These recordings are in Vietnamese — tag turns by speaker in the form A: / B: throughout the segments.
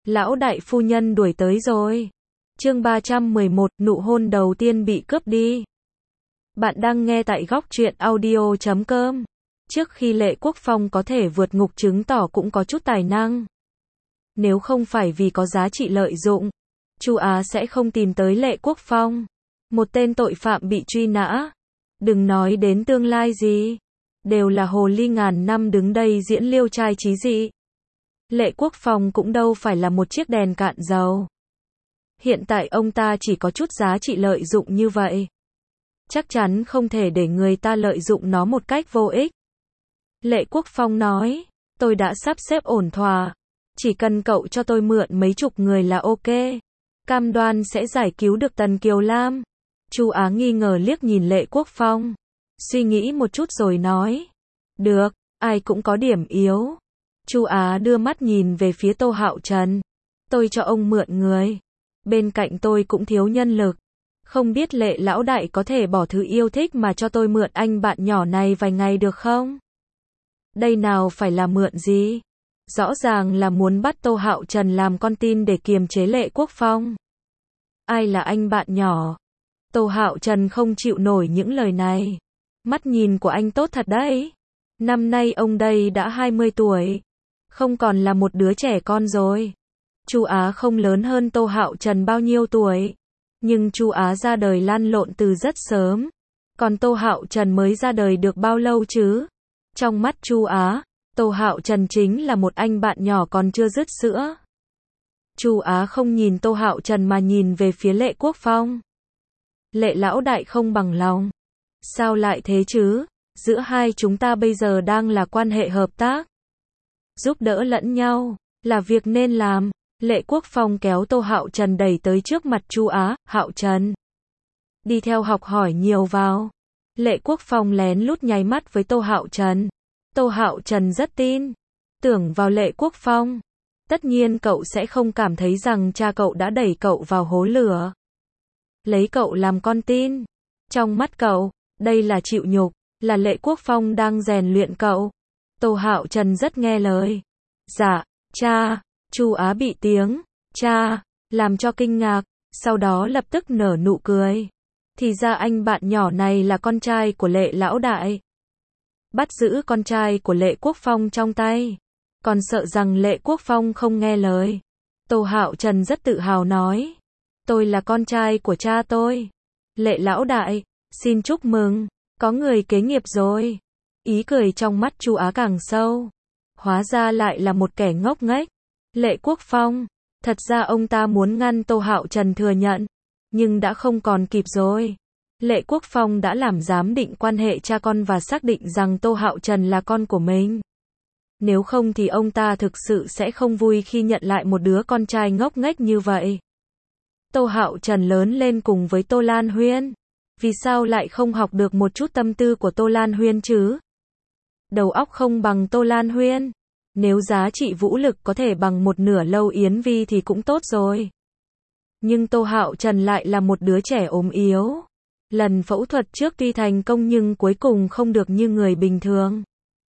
A: Lão đại phu nhân đuổi tới rồi. Chương 311, nụ hôn đầu tiên bị cướp đi. Bạn đang nghe tại góc truyện audio.com. Trước khi Lệ Quốc Phong có thể vượt ngục chứng tỏ cũng có chút tài năng. Nếu không phải vì có giá trị lợi dụng, Chu Á sẽ không tìm tới Lệ Quốc Phong. Một tên tội phạm bị truy nã. Đừng nói đến tương lai gì. Đều là hồ ly ngàn năm đứng đây diễn liêu trai trí dị. Lệ Quốc Phong cũng đâu phải là một chiếc đèn cạn dầu. Hiện tại ông ta chỉ có chút giá trị lợi dụng như vậy. Chắc chắn không thể để người ta lợi dụng nó một cách vô ích. Lệ Quốc Phong nói, tôi đã sắp xếp ổn thỏa. Chỉ cần cậu cho tôi mượn mấy chục người là ok. Cam đoan sẽ giải cứu được Tần Kiều Lam. Chu Á nghi ngờ liếc nhìn Lệ Quốc Phong. Suy nghĩ một chút rồi nói. Được, ai cũng có điểm yếu. Chu Á đưa mắt nhìn về phía Tô Hạo Trần. Tôi cho ông mượn người. Bên cạnh tôi cũng thiếu nhân lực. Không biết Lệ lão đại có thể bỏ thứ yêu thích mà cho tôi mượn anh bạn nhỏ này vài ngày được không? Đây nào phải là mượn gì? Rõ ràng là muốn bắt Tô Hạo Trần làm con tin để kiềm chế Lệ Quốc Phong. Ai là anh bạn nhỏ? Tô Hạo Trần không chịu nổi những lời này. Mắt nhìn của anh tốt thật đấy. Năm nay ông đây đã 20 tuổi. Không còn là một đứa trẻ con rồi. Chu Á không lớn hơn Tô Hạo Trần bao nhiêu tuổi. Nhưng Chu Á ra đời lăn lộn từ rất sớm. Còn Tô Hạo Trần mới ra đời được bao lâu chứ? Trong mắt Chu Á, Tô Hạo Trần chính là một anh bạn nhỏ còn chưa dứt sữa. Chu Á không nhìn Tô Hạo Trần mà nhìn về phía Lệ Quốc Phong. Lệ lão đại không bằng lòng. Sao lại thế chứ? Giữa hai chúng ta bây giờ đang là quan hệ hợp tác. Giúp đỡ lẫn nhau, là việc nên làm. Lệ Quốc Phong kéo Tô Hạo Trần đẩy tới trước mặt Chu Á. Hạo Trần, đi theo học hỏi nhiều vào. Lệ Quốc Phong lén lút nháy mắt với Tô Hạo Trần. Tô Hạo Trần rất tin tưởng vào Lệ Quốc Phong. Tất nhiên cậu sẽ không cảm thấy rằng cha cậu đã đẩy cậu vào hố lửa. Lấy cậu làm con tin. Trong mắt cậu, đây là chịu nhục, là Lệ Quốc Phong đang rèn luyện cậu. Tô Hạo Trần rất nghe lời. Dạ, cha. Chu Á bị tiếng cha làm cho kinh ngạc, sau đó lập tức nở nụ cười. Thì ra anh bạn nhỏ này là con trai của Lệ lão đại. Bắt giữ con trai của Lệ Quốc Phong trong tay, còn sợ rằng Lệ Quốc Phong không nghe lời. Tô Hạo Trần rất tự hào nói, tôi là con trai của cha tôi. Lệ lão đại, xin chúc mừng, có người kế nghiệp rồi. Ý cười trong mắt Chu Á càng sâu. Hóa ra lại là một kẻ ngốc nghếch. Lệ Quốc Phong, thật ra ông ta muốn ngăn Tô Hạo Trần thừa nhận, nhưng đã không còn kịp rồi. Lệ Quốc Phong đã làm giám định quan hệ cha con và xác định rằng Tô Hạo Trần là con của mình. Nếu không thì ông ta thực sự sẽ không vui khi nhận lại một đứa con trai ngốc nghếch như vậy. Tô Hạo Trần lớn lên cùng với Tô Lan Huyên. Vì sao lại không học được một chút tâm tư của Tô Lan Huyên chứ? Đầu óc không bằng Tô Lan Huyên. Nếu giá trị vũ lực có thể bằng một nửa Lâu Yến Vi thì cũng tốt rồi. Nhưng Tô Hạo Trần lại là một đứa trẻ ốm yếu. Lần phẫu thuật trước tuy thành công nhưng cuối cùng không được như người bình thường.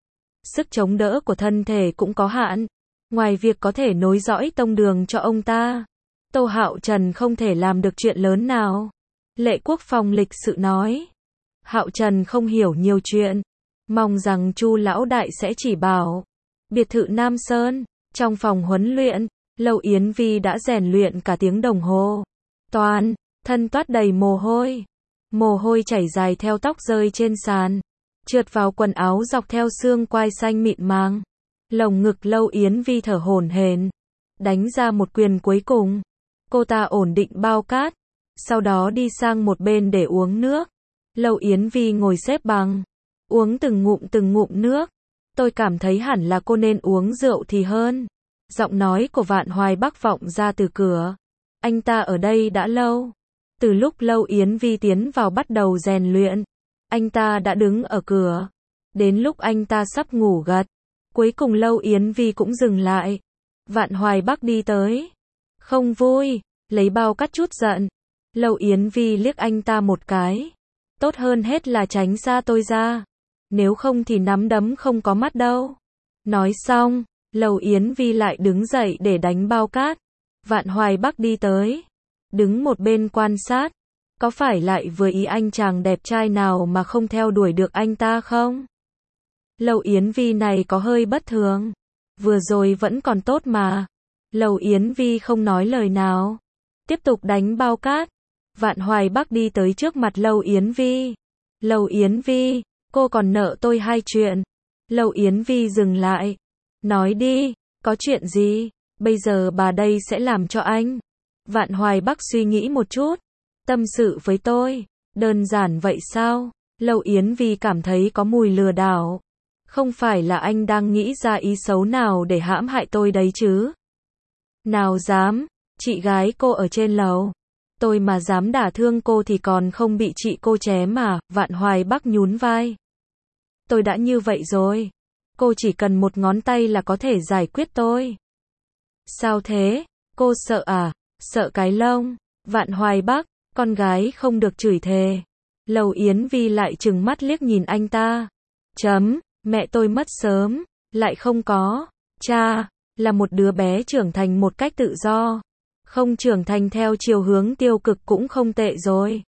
A: Sức chống đỡ của thân thể cũng có hạn. Ngoài việc có thể nối dõi tông đường cho ông ta, Tô Hạo Trần không thể làm được chuyện lớn nào. Lệ Quốc Phong lịch sự nói. Hạo Trần không hiểu nhiều chuyện. Mong rằng Chu lão đại sẽ chỉ bảo. Biệt thự Nam Sơn, trong phòng huấn luyện, Lâu Yến Vi đã rèn luyện cả tiếng đồng hồ. Toàn thân toát đầy mồ hôi. Mồ hôi chảy dài theo tóc rơi trên sàn, trượt vào quần áo dọc theo xương quai xanh mịn màng. Lồng ngực Lâu Yến Vi thở hổn hển, đánh ra một quyền cuối cùng. Cô ta ổn định bao cát, sau đó đi sang một bên để uống nước. Lâu Yến Vi ngồi xếp bằng, uống từng ngụm nước. Tôi cảm thấy hẳn là cô nên uống rượu thì hơn. Giọng nói của Vạn Hoài Bắc vọng ra từ cửa. Anh ta ở đây đã lâu. Từ lúc Lâu Yến Vi tiến vào bắt đầu rèn luyện, anh ta đã đứng ở cửa. Đến lúc anh ta sắp ngủ gật, cuối cùng Lâu Yến Vi cũng dừng lại. Vạn Hoài Bắc đi tới. Không vui, lấy bao cắt chút giận. Lâu Yến Vi liếc anh ta một cái. Tốt hơn hết là tránh xa tôi ra. Nếu không thì nắm đấm không có mắt đâu. Nói xong, Lâu Yến Vi lại đứng dậy để đánh bao cát. Vạn Hoài Bắc đi tới, đứng một bên quan sát, có phải lại vừa ý anh chàng đẹp trai nào mà không theo đuổi được anh ta không? Lầu Yến Vi này có hơi bất thường, vừa rồi vẫn còn tốt mà. Lầu Yến Vi không nói lời nào, tiếp tục đánh bao cát. Vạn Hoài Bắc đi tới trước mặt Lầu Yến Vi. Lầu Yến Vi, cô còn nợ tôi 2 chuyện. Lầu Yến Vi dừng lại, nói đi, có chuyện gì? Bây giờ bà đây sẽ làm cho anh. Vạn Hoài Bắc suy nghĩ một chút, tâm sự với tôi, đơn giản vậy sao? Lầu Yến Vi cảm thấy có mùi lừa đảo. Không phải là anh đang nghĩ ra ý xấu nào để hãm hại tôi đấy chứ? Nào dám, chị gái cô ở trên lầu. Tôi mà dám đả thương cô thì còn không bị chị cô chém mà. Vạn Hoài Bắc nhún vai. Tôi đã như vậy rồi. Cô chỉ cần một ngón tay là có thể giải quyết tôi. Sao thế? Cô sợ à? Sợ cái lông. Vạn Hoài Bắc, con gái không được chửi thề. Lầu Yến Vi lại trừng mắt liếc nhìn anh ta. Mẹ tôi mất sớm, lại không có cha, là một đứa bé trưởng thành một cách tự do. Không trưởng thành theo chiều hướng tiêu cực cũng không tệ rồi.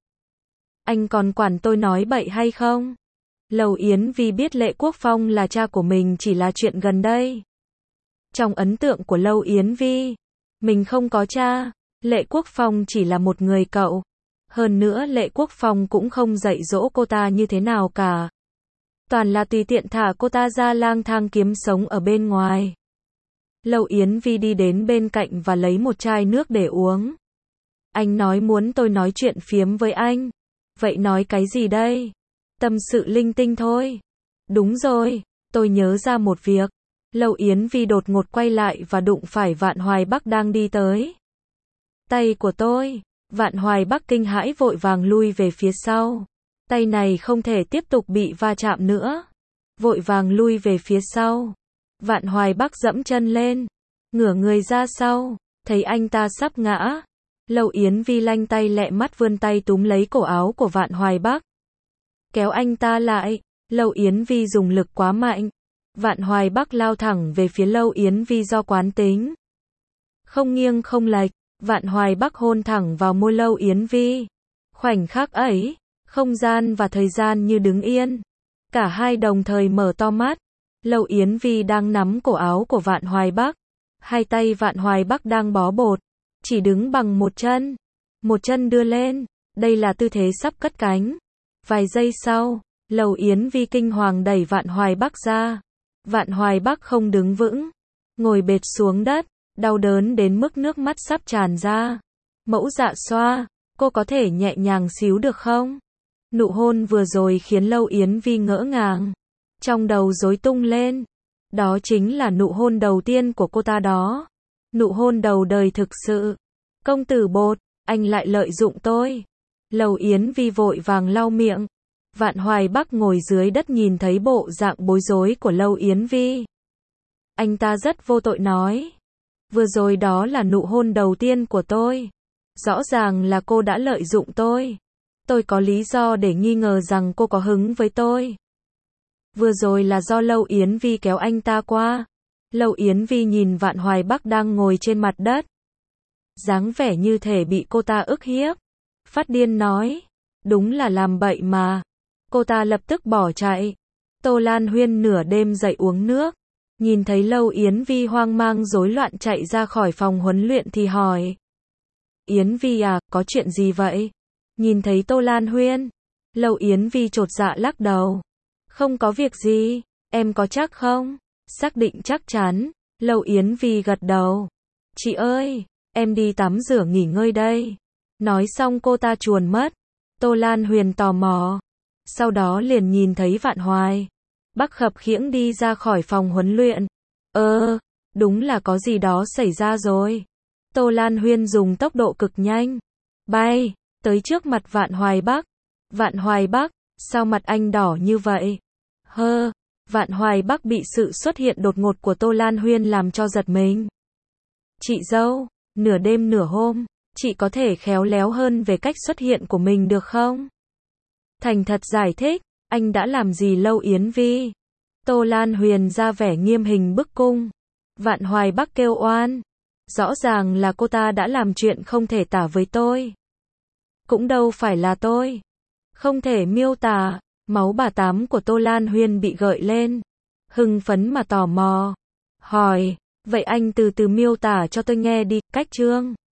A: Anh còn quản tôi nói bậy hay không? Lầu Yến Vi biết Lệ Quốc Phong là cha của mình chỉ là chuyện gần đây. Trong ấn tượng của Lầu Yến Vi, mình không có cha, Lệ Quốc Phong chỉ là một người cậu. Hơn nữa Lệ Quốc Phong cũng không dạy dỗ cô ta như thế nào cả. Toàn là tùy tiện thả cô ta ra lang thang kiếm sống ở bên ngoài. Lầu Yến Vi đi đến bên cạnh và lấy một chai nước để uống. Anh nói muốn tôi nói chuyện phiếm với anh. Vậy nói cái gì đây? Tâm sự linh tinh thôi. Đúng rồi, tôi nhớ ra một việc. Lầu Yến Vi đột ngột quay lại và đụng phải Vạn Hoài Bắc đang đi tới. Tay của tôi. Vạn Hoài Bắc kinh hãi vội vàng lui về phía sau. Tay này không thể tiếp tục bị va chạm nữa. Vội vàng lui về phía sau. Vạn Hoài Bắc dẫm chân lên, ngửa người ra sau, thấy anh ta sắp ngã. Lầu Yến Vi lanh tay lẹ mắt vươn tay túm lấy cổ áo của Vạn Hoài Bắc. Kéo anh ta lại, Lầu Yến Vi dùng lực quá mạnh. Vạn Hoài Bắc lao thẳng về phía Lầu Yến Vi do quán tính. Không nghiêng không lệch, Vạn Hoài Bắc hôn thẳng vào môi Lầu Yến Vi. Khoảnh khắc ấy, không gian và thời gian như đứng yên. Cả hai đồng thời mở to mắt. Lầu Yến Vi đang nắm cổ áo của Vạn Hoài Bắc. Hai tay Vạn Hoài Bắc đang bó bột. Chỉ đứng bằng một chân. Một chân đưa lên. Đây là tư thế sắp cất cánh. Vài giây sau, Lầu Yến Vi kinh hoàng đẩy Vạn Hoài Bắc ra. Vạn Hoài Bắc không đứng vững. Ngồi bệt xuống đất. Đau đớn đến mức nước mắt sắp tràn ra. Mẫu Dạ Xoa, cô có thể nhẹ nhàng xíu được không? Nụ hôn vừa rồi khiến Lầu Yến Vi ngỡ ngàng. Trong đầu rối tung lên. Đó chính là nụ hôn đầu tiên của cô ta đó. Nụ hôn đầu đời thực sự. Công tử bột, anh lại lợi dụng tôi. Lầu Yến Vi vội vàng lau miệng. Vạn Hoài Bắc ngồi dưới đất nhìn thấy bộ dạng bối rối của Lầu Yến Vi. Anh ta rất vô tội nói. Vừa rồi đó là nụ hôn đầu tiên của tôi. Rõ ràng là cô đã lợi dụng tôi. Tôi có lý do để nghi ngờ rằng cô có hứng với tôi. Vừa rồi là do Lầu Yến Vi kéo anh ta qua. Lầu Yến Vi nhìn Vạn Hoài Bắc đang ngồi trên mặt đất. Dáng vẻ như thể bị cô ta ức hiếp. Phát điên nói. Đúng là làm bậy mà. Cô ta lập tức bỏ chạy. Tô Lan Huyên nửa đêm dậy uống nước. Nhìn thấy Lầu Yến Vi hoang mang rối loạn chạy ra khỏi phòng huấn luyện thì hỏi. Yến Vi à, có chuyện gì vậy? Nhìn thấy Tô Lan Huyên. Lầu Yến Vi chột dạ lắc đầu. Không có việc gì, em có chắc không? Xác định chắc chắn. Lầu Yến Vi gật đầu. Chị ơi, em đi tắm rửa nghỉ ngơi đây. Nói xong cô ta chuồn mất. Tô Lan Huyền tò mò. Sau đó liền nhìn thấy Vạn Hoài Bắc khập khiễng đi ra khỏi phòng huấn luyện. Đúng là có gì đó xảy ra rồi. Tô Lan Huyên dùng tốc độ cực nhanh. Bay, tới trước mặt Vạn Hoài Bắc. Vạn Hoài Bắc, sao mặt anh đỏ như vậy? Vạn Hoài Bắc bị sự xuất hiện đột ngột của Tô Lan Huyên làm cho giật mình. Chị dâu, nửa đêm nửa hôm, chị có thể khéo léo hơn về cách xuất hiện của mình được không? Thành thật giải thích, anh đã làm gì Lầu Yến Vi? Tô Lan Huyền ra vẻ nghiêm hình bức cung. Vạn Hoài Bắc kêu oan. Rõ ràng là cô ta đã làm chuyện không thể tả với tôi. Cũng đâu phải là tôi. Không thể miêu tả. Máu bà tám của Tô Lan Huyên bị gợi lên. Hưng phấn mà tò mò. Hỏi, vậy anh từ từ miêu tả cho tôi nghe đi, cách Trương